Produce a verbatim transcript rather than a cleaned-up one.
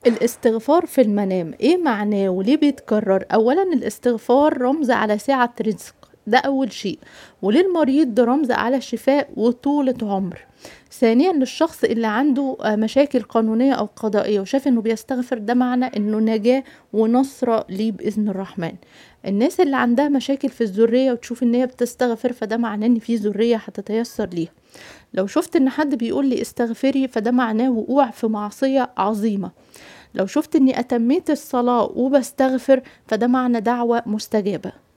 الاستغفار في المنام إيه معناه وليه بيتكرر؟ أولًا الاستغفار رمز على سعة رزق، ده أول شيء، وللمريض ده رمز على شفاء وطولة عمر. ثانيًا للشخص اللي عنده آآ مشاكل قانونية أو قضائية وشاف إنه بيستغفر ده معنى إنه نجاة ونصرة ليه بإذن الرحمن. الناس اللي عندها مشاكل في الذرية وتشوف إن هي بتستغفر فده معناه إن في ذرية هتتيسر ليها. لو شُفت إن حد بيقول لي استغفري فده معناه وقوع في معصية عظيمة. لو شُفت إني أتميت الصلاة وباستغفر فده معنى دعوة مستجابة.